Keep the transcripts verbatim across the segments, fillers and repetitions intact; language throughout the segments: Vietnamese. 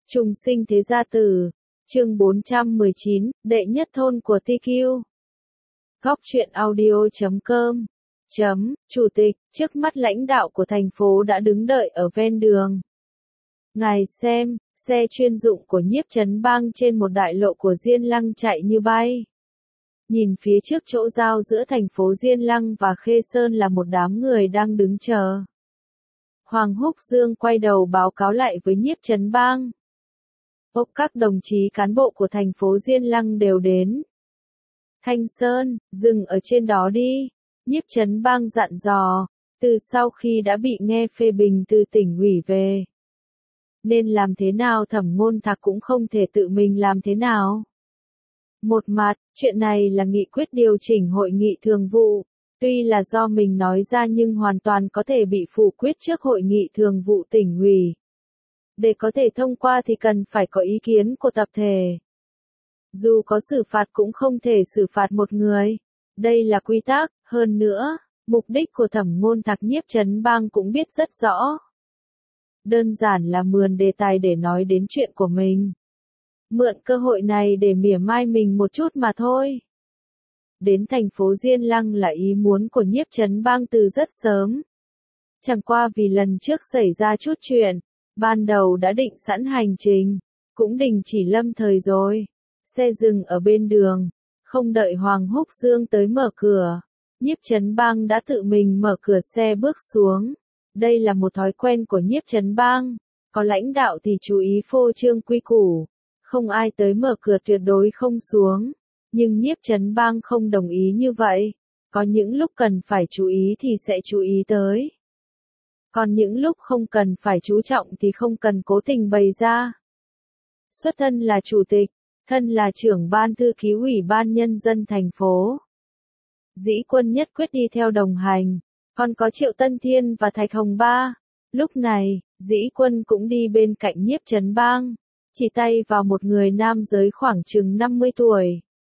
Trùng sinh thế gia tử, chương bốn trăm mười chín, đệ nhất thôn của tê quy. Góc truyện audio chấm com. Chấm, Chủ tịch, trước mắt lãnh đạo của thành phố đã đứng đợi ở ven đường. Ngài xem, xe chuyên dụng của Nhiếp Trấn Bang trên một đại lộ của Diên Lăng chạy như bay. Nhìn phía trước chỗ giao giữa thành phố Diên Lăng và Khê Sơn là một đám người đang đứng chờ. Hoàng Húc Dương quay đầu báo cáo lại với Nhiếp Trấn Bang. Ốc các đồng chí cán bộ của thành phố Diên Lăng đều đến. Thanh Sơn, dừng ở trên đó đi. Nhiếp Trấn Bang dặn dò, từ sau khi đã bị nghe phê bình từ tỉnh ủy về. Nên làm thế nào Thẩm Ngôn Thạc cũng không thể tự mình làm thế nào. Một mặt, chuyện này là nghị quyết điều chỉnh hội nghị thường vụ, tuy là do mình nói ra nhưng hoàn toàn có thể bị phủ quyết trước hội nghị thường vụ tỉnh ủy. Để có thể thông qua thì cần phải có ý kiến của tập thể. Dù có xử phạt cũng không thể xử phạt một người. Đây là quy tắc, hơn nữa, mục đích của Thẩm Ngôn Thạc Nhiếp Trấn Bang cũng biết rất rõ. Đơn giản là mượn đề tài để nói đến chuyện của mình. Mượn cơ hội này để mỉa mai mình một chút mà thôi. Đến thành phố Diên Lăng là ý muốn của Nhiếp Trấn Bang từ rất sớm. Chẳng qua vì lần trước xảy ra chút chuyện, ban đầu đã định sẵn hành trình, cũng đình chỉ lâm thời rồi. Xe dừng ở bên đường, không đợi Hoàng Húc Dương tới mở cửa. Nhiếp Trấn Bang đã tự mình mở cửa xe bước xuống. Đây là một thói quen của Nhiếp Trấn Bang. Có lãnh đạo thì chú ý phô trương quy củ. Không ai tới mở cửa tuyệt đối không xuống. Nhưng Nhiếp Trấn Bang không đồng ý như vậy. Có những lúc cần phải chú ý thì sẽ chú ý tới. Còn những lúc không cần phải chú trọng thì không cần cố tình bày ra. Xuất thân là chủ tịch, thân là trưởng ban thư ký ủy ban nhân dân thành phố. Dĩ Quân nhất quyết đi theo đồng hành, còn có Triệu Tân Thiên và Thạch Hồng Ba. Lúc này, Dĩ Quân cũng đi bên cạnh Nhiếp Trấn Bang, chỉ tay vào một người nam giới khoảng chừng năm mươi tuổi.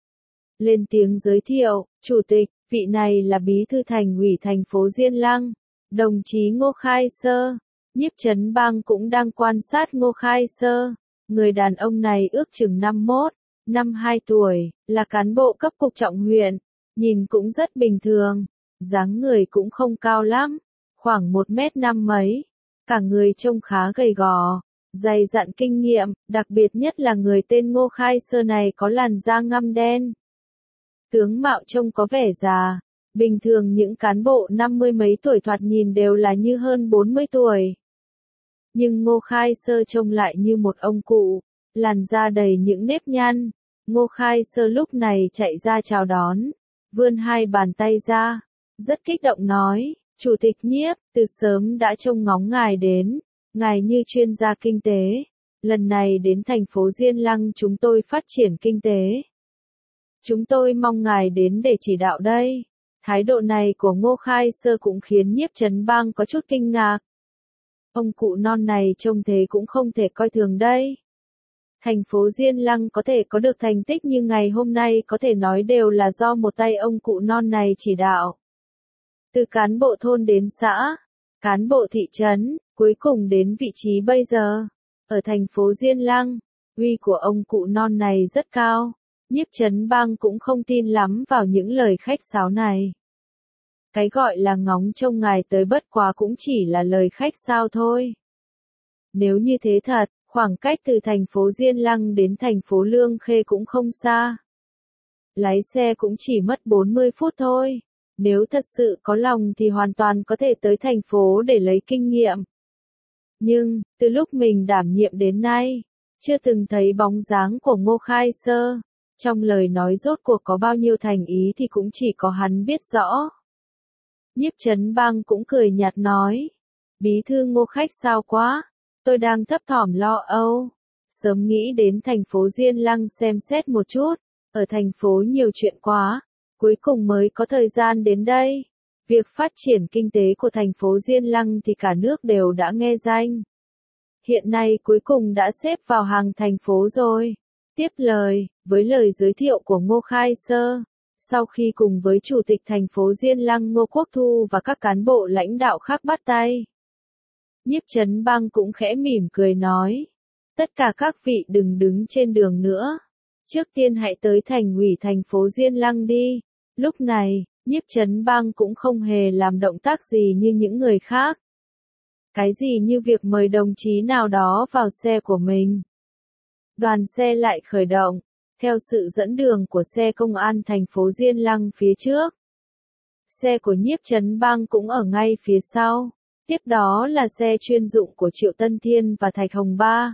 Lên tiếng giới thiệu, Chủ tịch, vị này là Bí thư Thành ủy thành phố Diên Lăng, đồng chí Ngô Khai Sơ. Nhiếp Trấn Bang cũng đang quan sát Ngô Khai Sơ. Người đàn ông này ước chừng năm mốt, năm hai tuổi, là cán bộ cấp cục trọng huyện, nhìn cũng rất bình thường, dáng người cũng không cao lắm, khoảng một mét năm mấy, cả người trông khá gầy gò, dày dặn kinh nghiệm, đặc biệt nhất là người tên Ngô Khai Sơ này có làn da ngăm đen. Tướng mạo trông có vẻ già, bình thường những cán bộ năm mươi mấy tuổi thoạt nhìn đều là như hơn bốn mươi tuổi. Nhưng Ngô Khai Sơ trông lại như một ông cụ, làn da đầy những nếp nhăn. Ngô Khai Sơ lúc này chạy ra chào đón, vươn hai bàn tay ra, rất kích động nói, Chủ tịch Nhiếp, từ sớm đã trông ngóng ngài đến, ngài như chuyên gia kinh tế. Lần này đến thành phố Diên Lăng chúng tôi phát triển kinh tế. Chúng tôi mong ngài đến để chỉ đạo đây. Thái độ này của Ngô Khai Sơ cũng khiến Nhiếp Trấn Bang có chút kinh ngạc. Ông cụ non này trông thế cũng không thể coi thường đây. Thành phố Diên Lăng có thể có được thành tích như ngày hôm nay có thể nói đều là do một tay ông cụ non này chỉ đạo. Từ cán bộ thôn đến xã, cán bộ thị trấn, cuối cùng đến vị trí bây giờ. Ở thành phố Diên Lăng, uy của ông cụ non này rất cao. Nhiếp Trấn Bang cũng không tin lắm vào những lời khách sáo này. Cái gọi là ngóng trông ngài tới bất quá cũng chỉ là lời khách sáo thôi. Nếu như thế thật, khoảng cách từ thành phố Diên Lăng đến thành phố Lương Khê cũng không xa. Lái xe cũng chỉ mất bốn mươi phút thôi. Nếu thật sự có lòng thì hoàn toàn có thể tới thành phố để lấy kinh nghiệm. Nhưng, từ lúc mình đảm nhiệm đến nay, chưa từng thấy bóng dáng của Ngô Khai Sơ. Trong lời nói rốt cuộc có bao nhiêu thành ý thì cũng chỉ có hắn biết rõ. Nhiếp Trấn Bang cũng cười nhạt nói. Bí thư Ngô khách sao quá. Tôi đang thấp thỏm lo âu. Sớm nghĩ đến thành phố Diên Lăng xem xét một chút. Ở thành phố nhiều chuyện quá. Cuối cùng mới có thời gian đến đây. Việc phát triển kinh tế của thành phố Diên Lăng thì cả nước đều đã nghe danh. Hiện nay cuối cùng đã xếp vào hàng thành phố rồi. Tiếp lời, với lời giới thiệu của Ngô Khai Sơ, sau khi cùng với Chủ tịch thành phố Diên Lăng Ngô Quốc Thu và các cán bộ lãnh đạo khác bắt tay, Nhiếp Trấn Bang cũng khẽ mỉm cười nói, Tất cả các vị đừng đứng trên đường nữa. Trước tiên hãy tới thành ủy thành phố Diên Lăng đi. Lúc này, Nhiếp Chấn Bang cũng không hề làm động tác gì như những người khác. Cái gì như việc mời đồng chí nào đó vào xe của mình. Đoàn xe lại khởi động, theo sự dẫn đường của xe công an thành phố Diên Lăng phía trước. Xe của Nhiếp Chấn Bang cũng ở ngay phía sau. Tiếp đó là xe chuyên dụng của Triệu Tân Thiên và Thạch Hồng Ba.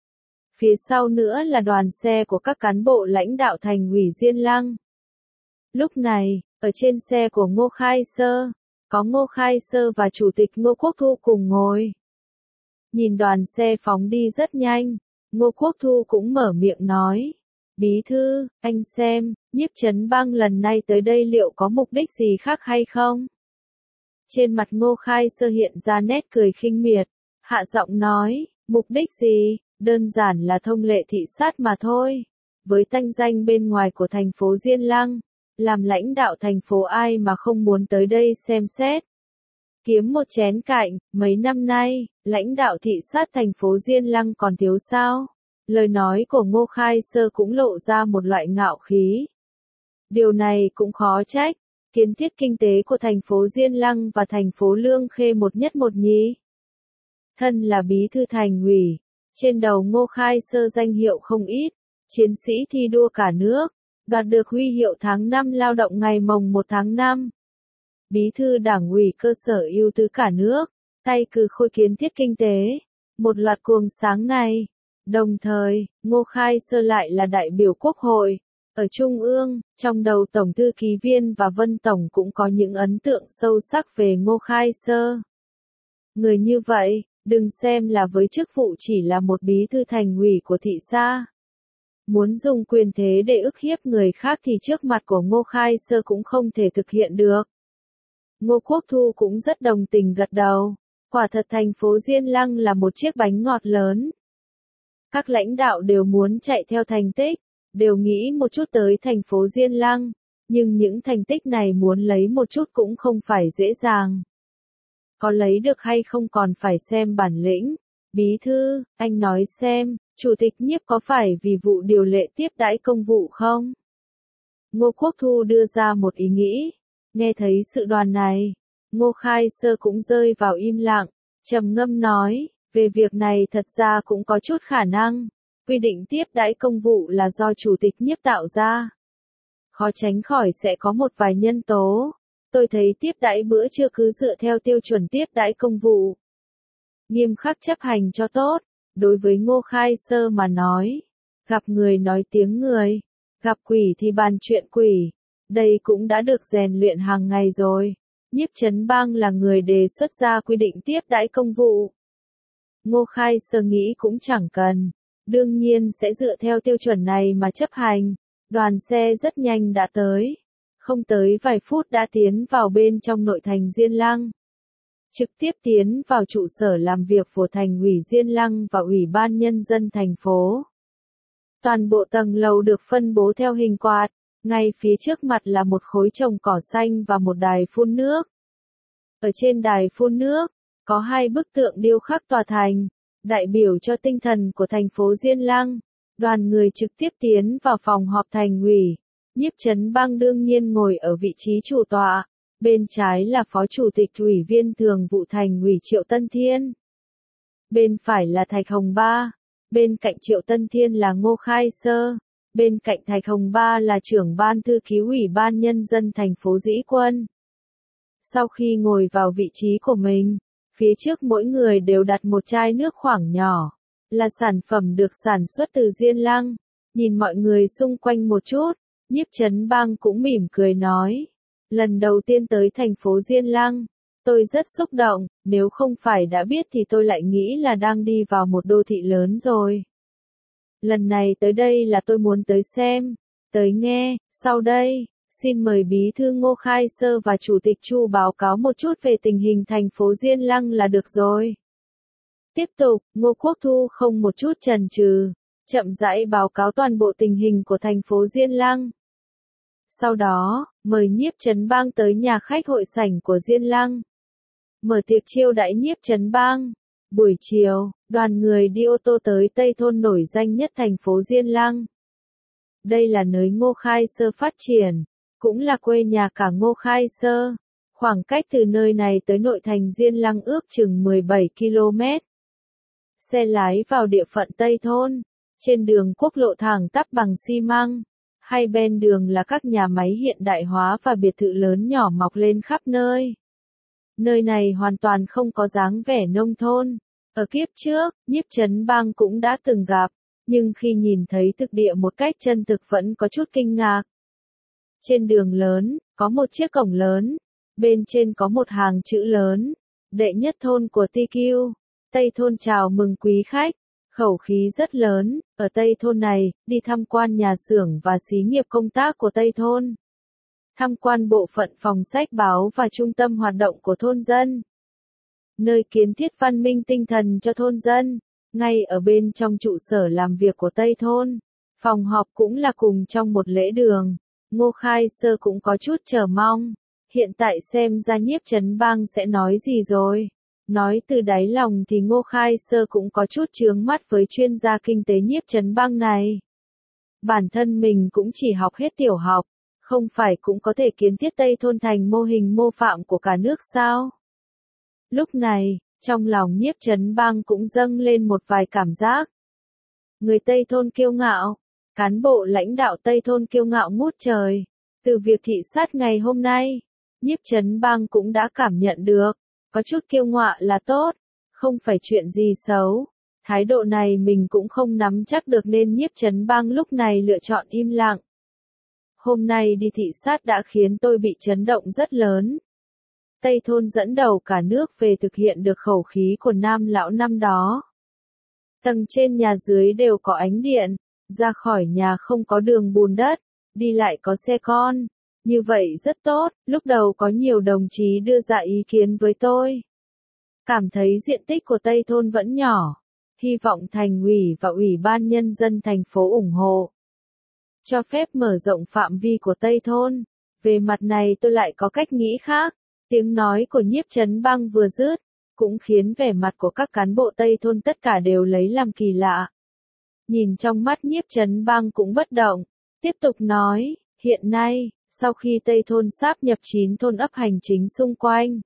Phía sau nữa là đoàn xe của các cán bộ lãnh đạo thành ủy Diên Lăng. Lúc này, ở trên xe của Ngô Khai Sơ, có Ngô Khai Sơ và Chủ tịch Ngô Quốc Thu cùng ngồi. Nhìn đoàn xe phóng đi rất nhanh, Ngô Quốc Thu cũng mở miệng nói. Bí thư, anh xem, Nhiếp Chấn Bang lần này tới đây liệu có mục đích gì khác hay không? Trên mặt Ngô Khai Sơ hiện ra nét cười khinh miệt, hạ giọng nói, mục đích gì, đơn giản là thông lệ thị sát mà thôi. Với danh danh bên ngoài của thành phố Diên Lăng, làm lãnh đạo thành phố ai mà không muốn tới đây xem xét. Kiếm một chén cạnh, mấy năm nay, lãnh đạo thị sát thành phố Diên Lăng còn thiếu sao? Lời nói của Ngô Khai Sơ cũng lộ ra một loại ngạo khí. Điều này cũng khó trách, kiến thiết kinh tế của thành phố Diên Lăng và thành phố Lương Khê một nhất một nhì. Thân là bí thư thành ủy, trên đầu Ngô Khai Sơ danh hiệu không ít, chiến sĩ thi đua cả nước, đoạt được huy hiệu tháng năm lao động ngày mồng một tháng năm. Bí thư đảng ủy cơ sở ưu tú cả nước, tay cừ khôi kiến thiết kinh tế, một loạt cuồng sáng này. Đồng thời, Ngô Khai Sơ lại là đại biểu Quốc hội. Ở Trung ương, trong đầu Tổng thư ký viên và Vân Tổng cũng có những ấn tượng sâu sắc về Ngô Khai Sơ. Người như vậy, đừng xem là với chức vụ chỉ là một bí thư thành ủy của thị xã. Muốn dùng quyền thế để ức hiếp người khác thì trước mặt của Ngô Khai Sơ cũng không thể thực hiện được. Ngô Quốc Thu cũng rất đồng tình gật đầu. Quả thật thành phố Diên Lăng là một chiếc bánh ngọt lớn. Các lãnh đạo đều muốn chạy theo thành tích, đều nghĩ một chút tới thành phố Diên Lăng, nhưng những thành tích này muốn lấy một chút cũng không phải dễ dàng. Có lấy được hay không còn phải xem bản lĩnh. Bí thư, anh nói xem, Chủ tịch Nhiếp có phải vì vụ điều lệ tiếp đãi công vụ không? Ngô Quốc Thu đưa ra một ý nghĩ. Nghe thấy sự đoàn này, Ngô Khai Sơ cũng rơi vào im lặng, trầm ngâm nói, về việc này thật ra cũng có chút khả năng. Quy định tiếp đãi công vụ là do Chủ tịch Nhiếp tạo ra. Khó tránh khỏi sẽ có một vài nhân tố. Tôi thấy tiếp đãi bữa trưa cứ dựa theo tiêu chuẩn tiếp đãi công vụ. Nghiêm khắc chấp hành cho tốt. Đối với Ngô Khai Sơ mà nói, gặp người nói tiếng người, gặp quỷ thì bàn chuyện quỷ. Đây cũng đã được rèn luyện hàng ngày rồi. Nhiếp Chấn Bang là người đề xuất ra quy định tiếp đãi công vụ. Ngô Khai Sơ nghĩ cũng chẳng cần. Đương nhiên sẽ dựa theo tiêu chuẩn này mà chấp hành. Đoàn xe rất nhanh đã tới. Không tới vài phút đã tiến vào bên trong nội thành Diên Lăng. Trực tiếp tiến vào trụ sở làm việc của thành ủy Diên Lăng và Ủy ban Nhân dân thành phố. Toàn bộ tầng lầu được phân bố theo hình quạt. Ngay phía trước mặt là một khối trồng cỏ xanh và một đài phun nước. Ở trên đài phun nước, có hai bức tượng điêu khắc tòa thành, đại biểu cho tinh thần của thành phố Diên Lăng. Đoàn người trực tiếp tiến vào phòng họp thành ủy. Nhiếp Chấn Bang đương nhiên ngồi ở vị trí chủ tọa. Bên trái là Phó Chủ tịch Ủy viên Thường vụ Thành ủy Triệu Tân Thiên. Bên phải là Thạch Hồng Ba. Bên cạnh Triệu Tân Thiên là Ngô Khai Sơ. Bên cạnh Thạch Hồng Ba là trưởng ban thư ký Ủy ban Nhân dân thành phố Dĩ Quân. Sau khi ngồi vào vị trí của mình, phía trước mỗi người đều đặt một chai nước khoáng nhỏ, là sản phẩm được sản xuất từ Diên Lăng. Nhìn mọi người xung quanh một chút, Nhiếp Chấn Bang cũng mỉm cười nói. Lần đầu tiên tới thành phố Diên Lăng, tôi rất xúc động, nếu không phải đã biết thì tôi lại nghĩ là đang đi vào một đô thị lớn rồi. Lần này tới đây là tôi muốn tới xem, tới nghe, sau đây, xin mời Bí thư Ngô Khai Sơ và Chủ tịch Chu báo cáo một chút về tình hình thành phố Diên Lăng là được rồi. Tiếp tục, Ngô Quốc Thu không một chút chần chừ, chậm rãi báo cáo toàn bộ tình hình của thành phố Diên Lăng. Sau đó, mời Nhiếp Chấn Bang tới nhà khách hội sảnh của Diên Lăng. Mở tiệc chiêu đãi Nhiếp Chấn Bang. Buổi chiều, đoàn người đi ô tô tới Tây Thôn nổi danh nhất thành phố Diên Lăng. Đây là nơi Ngô Khai Sơ phát triển, cũng là quê nhà cả Ngô Khai Sơ. Khoảng cách từ nơi này tới nội thành Diên Lăng ước chừng mười bảy ki lô mét. Xe lái vào địa phận Tây Thôn, trên đường quốc lộ thẳng tắp bằng xi măng, hai bên đường là các nhà máy hiện đại hóa và biệt thự lớn nhỏ mọc lên khắp nơi. Nơi này hoàn toàn không có dáng vẻ nông thôn. Ở kiếp trước, Nhiếp Chấn Bang cũng đã từng gặp, nhưng khi nhìn thấy thực địa một cách chân thực vẫn có chút kinh ngạc. Trên đường lớn, có một chiếc cổng lớn, bên trên có một hàng chữ lớn, đệ nhất thôn của Ti Kiu, Tây Thôn chào mừng quý khách, khẩu khí rất lớn, ở Tây Thôn này, đi tham quan nhà xưởng và xí nghiệp công tác của Tây Thôn. Tham quan bộ phận phòng sách báo và trung tâm hoạt động của thôn dân. Nơi kiến thiết văn minh tinh thần cho thôn dân, ngay ở bên trong trụ sở làm việc của Tây Thôn. Phòng họp cũng là cùng trong một lễ đường. Ngô Khai Sơ cũng có chút chờ mong. Hiện tại xem ra Nhiếp Chấn Bang sẽ nói gì rồi. Nói từ đáy lòng thì Ngô Khai Sơ cũng có chút chướng mắt với chuyên gia kinh tế Nhiếp Chấn Bang này. Bản thân mình cũng chỉ học hết tiểu học, không phải cũng có thể kiến thiết Tây Thôn thành mô hình mô phạm của cả nước sao? Lúc này, trong lòng Nhiếp Chấn Bang cũng dâng lên một vài cảm giác. Người Tây Thôn kiêu ngạo, cán bộ lãnh đạo Tây Thôn kiêu ngạo ngút trời. Từ việc thị sát ngày hôm nay, Nhiếp Chấn Bang cũng đã cảm nhận được, có chút kiêu ngạo là tốt, không phải chuyện gì xấu. Thái độ này mình cũng không nắm chắc được nên Nhiếp Chấn Bang lúc này lựa chọn im lặng. Hôm nay đi thị sát đã khiến tôi bị chấn động rất lớn. Tây Thôn dẫn đầu cả nước về thực hiện được khẩu khí của Nam lão năm đó. Tầng trên nhà dưới đều có ánh điện, ra khỏi nhà không có đường bùn đất, đi lại có xe con. Như vậy rất tốt, lúc đầu có nhiều đồng chí đưa ra ý kiến với tôi. Cảm thấy diện tích của Tây Thôn vẫn nhỏ, hy vọng thành ủy và ủy ban nhân dân thành phố ủng hộ. Cho phép mở rộng phạm vi của Tây Thôn. Về mặt này tôi lại có cách nghĩ khác. Tiếng nói của Nhiếp Chấn Bang vừa dứt, cũng khiến vẻ mặt của các cán bộ Tây Thôn tất cả đều lấy làm kỳ lạ. Nhìn trong mắt Nhiếp Chấn Bang cũng bất động, tiếp tục nói, hiện nay, sau khi Tây Thôn sáp nhập chín thôn ấp hành chính xung quanh,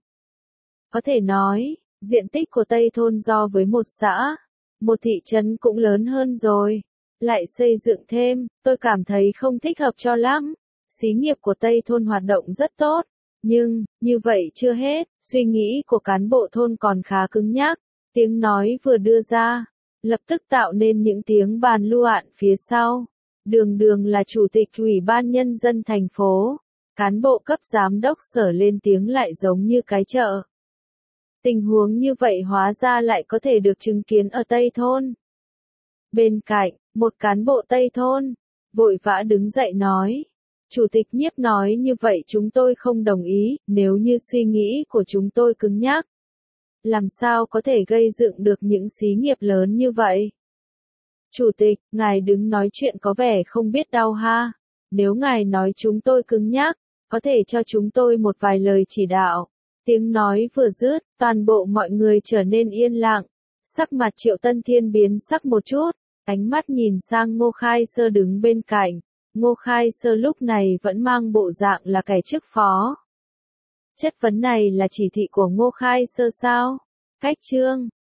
có thể nói, diện tích của Tây Thôn so với một xã, một thị trấn cũng lớn hơn rồi. Lại xây dựng thêm, tôi cảm thấy không thích hợp cho lắm. Xí nghiệp của Tây Thôn hoạt động rất tốt. Nhưng, như vậy chưa hết, suy nghĩ của cán bộ thôn còn khá cứng nhắc. Tiếng nói vừa đưa ra, lập tức tạo nên những tiếng bàn luận phía sau. Đường Đường là chủ tịch ủy ban nhân dân thành phố. Cán bộ cấp giám đốc sở lên tiếng lại giống như cái chợ. Tình huống như vậy hóa ra lại có thể được chứng kiến ở Tây Thôn. Bên cạnh, một cán bộ Tây Thôn, vội vã đứng dậy nói. Chủ tịch Nhiếp nói như vậy chúng tôi không đồng ý, nếu như suy nghĩ của chúng tôi cứng nhắc. Làm sao có thể gây dựng được những xí nghiệp lớn như vậy? Chủ tịch, ngài đứng nói chuyện có vẻ không biết đau ha. Nếu ngài nói chúng tôi cứng nhắc, có thể cho chúng tôi một vài lời chỉ đạo. Tiếng nói vừa dứt, toàn bộ mọi người trở nên yên lặng. Sắc mặt Triệu Tân Thiên biến sắc một chút, ánh mắt nhìn sang Ngô Khai Sơ đứng bên cạnh. Ngô Khai Sơ lúc này vẫn mang bộ dạng là kẻ chức phó. Chất vấn này là chỉ thị của Ngô Khai Sơ sao? Cách chương